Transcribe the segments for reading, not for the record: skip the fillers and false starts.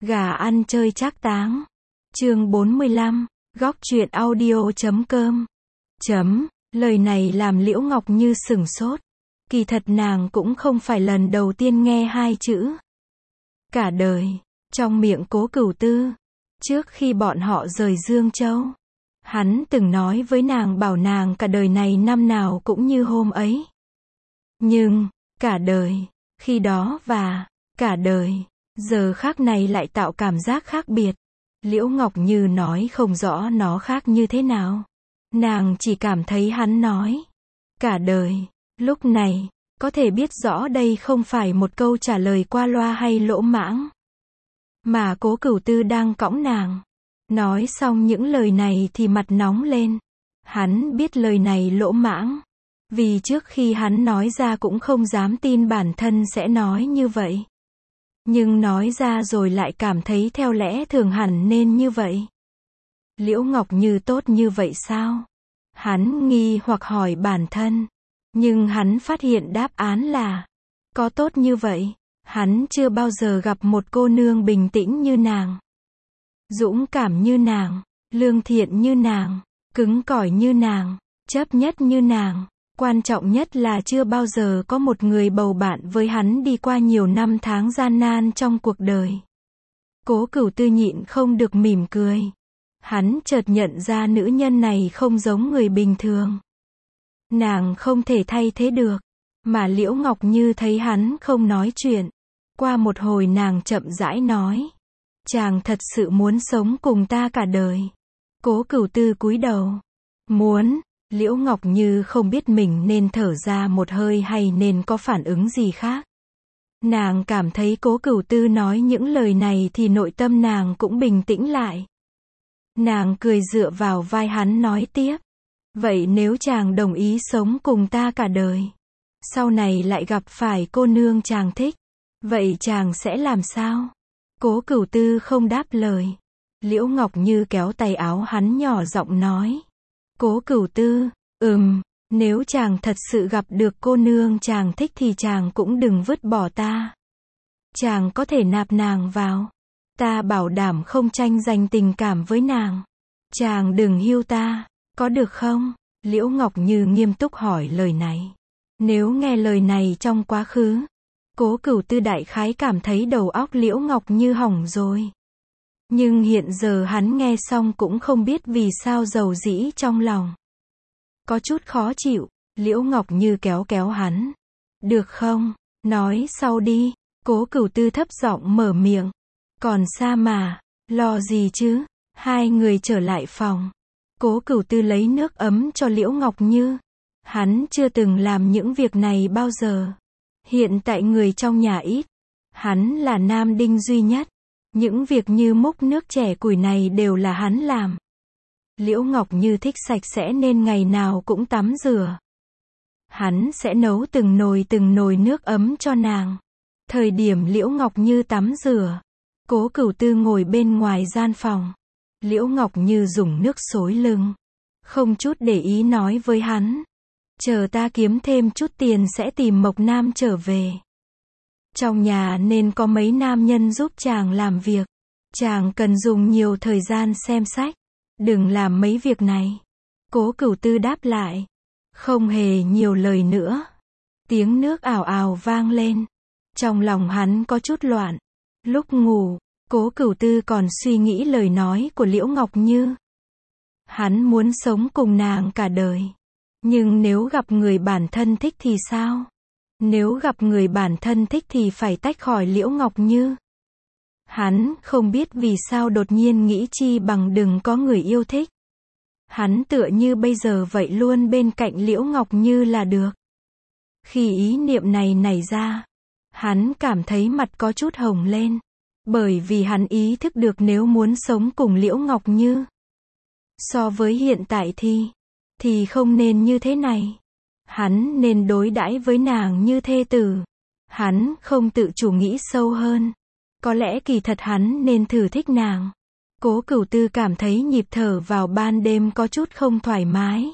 Gà ăn chơi trác táng. Chương 45, góc truyện audio.com. Lời này làm Liễu Ngọc Như sửng sốt. Kỳ thật nàng cũng không phải lần đầu tiên nghe hai chữ cả đời trong miệng Cố Cửu Tư. Trước khi bọn họ rời Dương Châu, hắn từng nói với nàng bảo nàng cả đời này năm nào cũng như hôm ấy. Nhưng, cả đời, khi đó và cả đời, giờ khác này lại tạo cảm giác khác biệt. Liễu Ngọc Như nói không rõ nó khác như thế nào. Nàng chỉ cảm thấy hắn nói cả đời, lúc này, có thể biết rõ đây không phải một câu trả lời qua loa hay lỗ mãng, mà Cố Cửu Tư đang cõng nàng. Nói xong những lời này thì mặt nóng lên. Hắn biết lời này lỗ mãng, vì trước khi hắn nói ra cũng không dám tin bản thân sẽ nói như vậy. Nhưng nói ra rồi lại cảm thấy theo lẽ thường hẳn nên như vậy. Liễu Ngọc Như tốt như vậy sao? Hắn nghi hoặc hỏi bản thân. Nhưng hắn phát hiện đáp án là có tốt như vậy. Hắn chưa bao giờ gặp một cô nương bình tĩnh như nàng, dũng cảm như nàng, lương thiện như nàng, cứng cỏi như nàng, chấp nhất như nàng. Quan trọng nhất là chưa bao giờ có một người bầu bạn với hắn đi qua nhiều năm tháng gian nan trong cuộc đời. Cố Cửu Tư nhịn không được mỉm cười. Hắn chợt nhận ra nữ nhân này không giống người bình thường. Nàng không thể thay thế được. Mà Liễu Ngọc Như thấy hắn không nói chuyện. Qua một hồi nàng chậm rãi nói. Chàng thật sự muốn sống cùng ta cả đời. Cố Cửu Tư cúi đầu. Muốn. Liễu Ngọc Như không biết mình nên thở ra một hơi hay nên có phản ứng gì khác. Nàng cảm thấy Cố Cửu Tư nói những lời này thì nội tâm nàng cũng bình tĩnh lại. Nàng cười dựa vào vai hắn nói tiếp. Vậy nếu chàng đồng ý sống cùng ta cả đời, sau này lại gặp phải cô nương chàng thích, vậy chàng sẽ làm sao? Cố Cửu Tư không đáp lời. Liễu Ngọc Như kéo tay áo hắn nhỏ giọng nói. Cố Cửu Tư, nếu chàng thật sự gặp được cô nương chàng thích thì chàng cũng đừng vứt bỏ ta. Chàng có thể nạp nàng vào. Ta bảo đảm không tranh giành tình cảm với nàng. Chàng đừng hiu ta, có được không? Liễu Ngọc Như nghiêm túc hỏi lời này. Nếu nghe lời này trong quá khứ, Cố Cửu Tư đại khái cảm thấy đầu óc Liễu Ngọc Như hỏng rồi. Nhưng hiện giờ hắn nghe xong cũng không biết vì sao dầu dĩ trong lòng. Có chút khó chịu. Liễu Ngọc Như kéo hắn. Được không? Nói sau đi. Cố Cửu Tư thấp giọng mở miệng. Còn xa mà. Lo gì chứ? Hai người trở lại phòng. Cố Cửu Tư lấy nước ấm cho Liễu Ngọc Như. Hắn chưa từng làm những việc này bao giờ. Hiện tại người trong nhà ít. Hắn là nam đinh duy nhất. Những việc như múc nước chẻ củi này đều là hắn làm. Liễu Ngọc Như thích sạch sẽ nên ngày nào cũng tắm rửa. Hắn sẽ nấu từng nồi nước ấm cho nàng. Thời điểm Liễu Ngọc Như tắm rửa, Cố Cửu Tư ngồi bên ngoài gian phòng. Liễu Ngọc Như dùng nước xối lưng, không chút để ý nói với hắn. Chờ ta kiếm thêm chút tiền sẽ tìm Mộc Nam trở về. Trong nhà nên có mấy nam nhân giúp chàng làm việc. Chàng cần dùng nhiều thời gian xem sách. Đừng làm mấy việc này. Cố Cửu Tư đáp lại. Không hề nhiều lời nữa. Tiếng nước ào ào vang lên. Trong lòng hắn có chút loạn. Lúc ngủ, Cố Cửu Tư còn suy nghĩ lời nói của Liễu Ngọc Như. Hắn muốn sống cùng nàng cả đời. Nhưng nếu gặp người bản thân thích thì sao? Nếu gặp người bản thân thích thì phải tách khỏi Liễu Ngọc Như. Hắn không biết vì sao đột nhiên nghĩ chi bằng đừng có người yêu thích. Hắn tựa như bây giờ vậy luôn bên cạnh Liễu Ngọc Như là được. Khi ý niệm này nảy ra, hắn cảm thấy mặt có chút hồng lên. Bởi vì hắn ý thức được nếu muốn sống cùng Liễu Ngọc Như, so với hiện tại thì không nên như thế này. Hắn nên đối đãi với nàng như thê tử. Hắn không tự chủ nghĩ sâu hơn. Có lẽ kỳ thật hắn nên thử thích nàng. Cố Cửu Tư cảm thấy nhịp thở vào ban đêm có chút không thoải mái.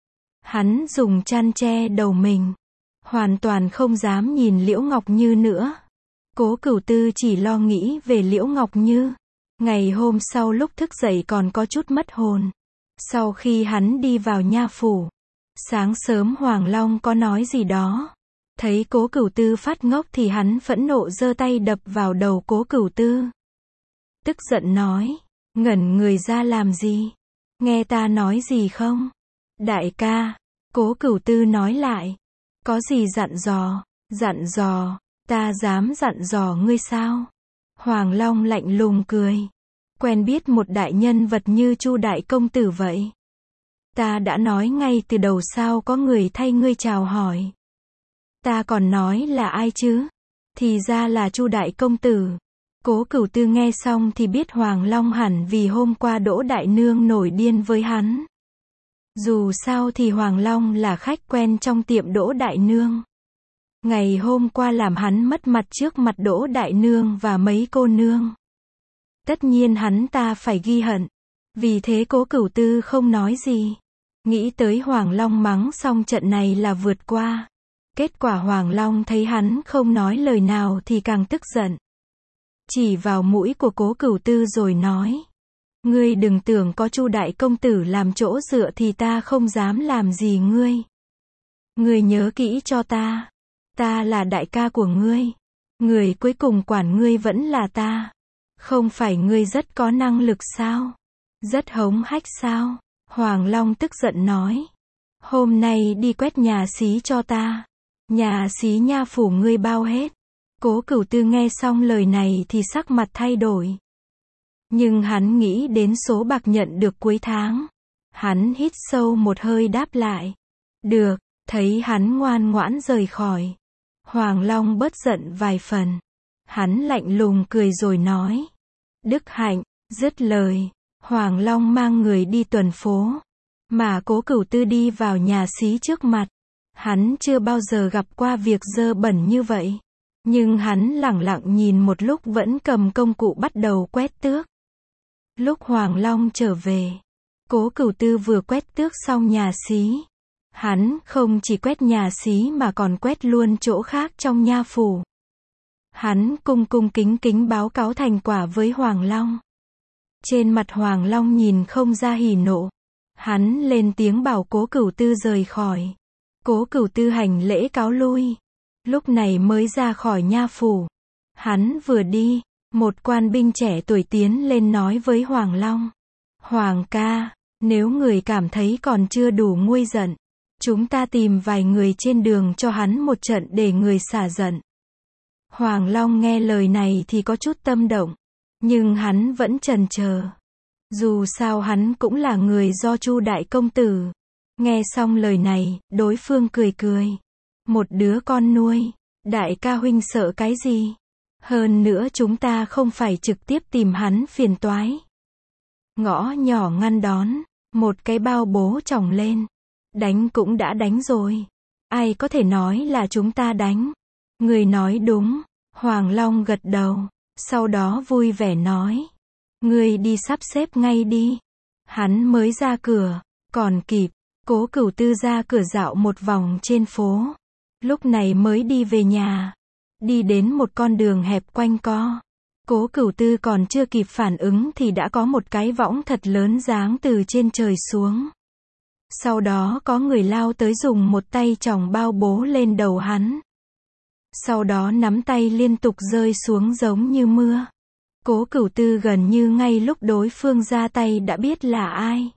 Hắn dùng chăn che đầu mình. Hoàn toàn không dám nhìn Liễu Ngọc Như nữa. Cố Cửu Tư chỉ lo nghĩ về Liễu Ngọc Như. Ngày hôm sau lúc thức dậy còn có chút mất hồn. Sau khi hắn đi vào nha phủ, sáng sớm Hoàng Long có nói gì đó. Thấy Cố Cửu Tư phát ngốc thì hắn phẫn nộ giơ tay đập vào đầu Cố Cửu Tư. Tức giận nói, ngẩn người ra làm gì? Nghe ta nói gì không? Đại ca, Cố Cửu Tư nói lại. Có gì dặn dò? Dặn dò, ta dám dặn dò ngươi sao? Hoàng Long lạnh lùng cười. Quen biết một đại nhân vật như Chu đại công tử vậy. Ta đã nói ngay từ đầu sao có người thay ngươi chào hỏi. Ta còn nói là ai chứ? Thì ra là Chu đại công tử. Cố Cửu Tư nghe xong thì biết Hoàng Long hẳn vì hôm qua Đỗ đại nương nổi điên với hắn. Dù sao thì Hoàng Long là khách quen trong tiệm Đỗ đại nương. Ngày hôm qua làm hắn mất mặt trước mặt Đỗ đại nương và mấy cô nương. Tất nhiên hắn ta phải ghi hận. Vì thế Cố Cửu Tư không nói gì. Nghĩ tới Hoàng Long mắng xong trận này là vượt qua. Kết quả Hoàng Long thấy hắn không nói lời nào thì càng tức giận. Chỉ vào mũi của Cố Cửu Tư rồi nói. Ngươi đừng tưởng có Chu đại công tử làm chỗ dựa thì ta không dám làm gì ngươi. Ngươi nhớ kỹ cho ta. Ta là đại ca của ngươi. Người cuối cùng quản ngươi vẫn là ta. Không phải ngươi rất có năng lực sao? Rất hống hách sao? Hoàng Long tức giận nói. Hôm nay đi quét nhà xí cho ta. Nhà xí nha phủ ngươi bao hết. Cố Cửu Tư nghe xong lời này thì sắc mặt thay đổi. Nhưng hắn nghĩ đến số bạc nhận được cuối tháng. Hắn hít sâu một hơi đáp lại. Được, thấy hắn ngoan ngoãn rời khỏi. Hoàng Long bớt giận vài phần. Hắn lạnh lùng cười rồi nói. Đức hạnh, dứt lời. Hoàng Long mang người đi tuần phố. Mà Cố Cửu Tư đi vào nhà xí trước mặt. Hắn chưa bao giờ gặp qua việc dơ bẩn như vậy. Nhưng hắn lẳng lặng nhìn một lúc vẫn cầm công cụ bắt đầu quét tước. Lúc Hoàng Long trở về, Cố Cửu Tư vừa quét tước xong nhà xí. Hắn không chỉ quét nhà xí mà còn quét luôn chỗ khác trong nha phủ. Hắn cung cung kính kính báo cáo thành quả với Hoàng Long. Trên mặt Hoàng Long nhìn không ra hỉ nộ. Hắn lên tiếng bảo Cố Cửu Tư rời khỏi. Cố Cửu Tư hành lễ cáo lui. Lúc này mới ra khỏi nha phủ. Hắn vừa đi, một quan binh trẻ tuổi tiến lên nói với Hoàng Long. Hoàng ca, nếu người cảm thấy còn chưa đủ nguôi giận, chúng ta tìm vài người trên đường cho hắn một trận để người xả giận. Hoàng Long nghe lời này thì có chút tâm động. Nhưng hắn vẫn chần chờ. Dù sao hắn cũng là người do Chu đại công tử. Nghe xong lời này, đối phương cười cười. Một đứa con nuôi, đại ca huynh sợ cái gì? Hơn nữa chúng ta không phải trực tiếp tìm hắn phiền toái. Ngõ nhỏ ngăn đón, một cái bao bố chồng lên. Đánh cũng đã đánh rồi. Ai có thể nói là chúng ta đánh? Người nói đúng. Hoàng Long gật đầu. Sau đó vui vẻ nói. Ngươi đi sắp xếp ngay đi. Hắn mới ra cửa. Còn kịp. Cố Cửu Tư ra cửa dạo một vòng trên phố. Lúc này mới đi về nhà. Đi đến một con đường hẹp quanh co. Cố Cửu Tư còn chưa kịp phản ứng thì đã có một cái võng thật lớn giáng từ trên trời xuống. Sau đó có người lao tới dùng một tay chòng bao bố lên đầu hắn. Sau đó nắm tay liên tục rơi xuống giống như mưa. Cố Cửu Tư gần như ngay lúc đối phương ra tay đã biết là ai.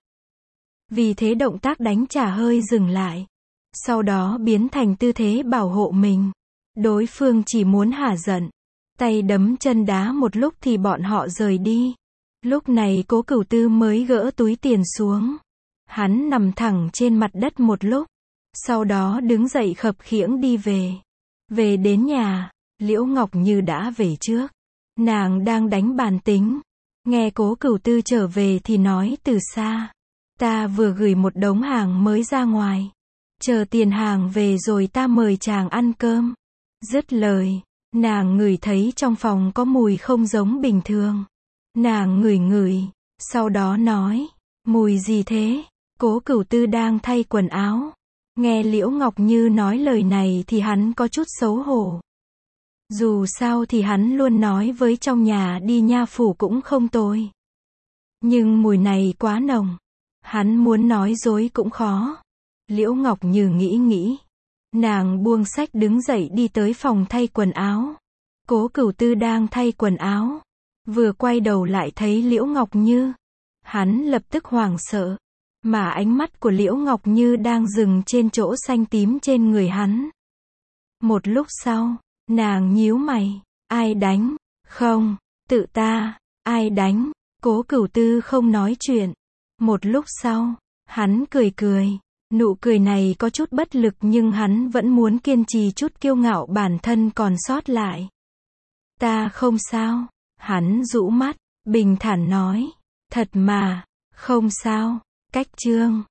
Vì thế động tác đánh trả hơi dừng lại. Sau đó biến thành tư thế bảo hộ mình. Đối phương chỉ muốn hả giận. Tay đấm chân đá một lúc thì bọn họ rời đi. Lúc này Cố Cửu Tư mới gỡ túi tiền xuống. Hắn nằm thẳng trên mặt đất một lúc. Sau đó đứng dậy khập khiễng đi về. Về đến nhà, Liễu Ngọc Như đã về trước. Nàng đang đánh bàn tính. Nghe Cố Cửu Tư trở về thì nói từ xa. Ta vừa gửi một đống hàng mới ra ngoài. Chờ tiền hàng về rồi ta mời chàng ăn cơm. Dứt lời, nàng ngửi thấy trong phòng có mùi không giống bình thường. Nàng ngửi ngửi, sau đó nói, mùi gì thế? Cố Cửu Tư đang thay quần áo. Nghe Liễu Ngọc Như nói lời này thì hắn có chút xấu hổ. Dù sao thì hắn luôn nói với trong nhà đi nha phủ cũng không tồi. Nhưng mùi này quá nồng. Hắn muốn nói dối cũng khó. Liễu Ngọc Như nghĩ. Nàng buông sách đứng dậy đi tới phòng thay quần áo. Cố Cửu Tư đang thay quần áo. Vừa quay đầu lại thấy Liễu Ngọc Như. Hắn lập tức hoảng sợ. Mà ánh mắt của Liễu Ngọc Như đang dừng trên chỗ xanh tím trên người hắn. Một lúc sau, nàng nhíu mày. Ai đánh? Không, tự ta. Ai đánh? Cố Cửu Tư không nói chuyện. Một lúc sau, hắn cười. Nụ cười này có chút bất lực nhưng hắn vẫn muốn kiên trì chút kiêu ngạo bản thân còn sót lại. Ta không sao. Hắn rũ mắt, bình thản nói. Thật mà, không sao. Cách chương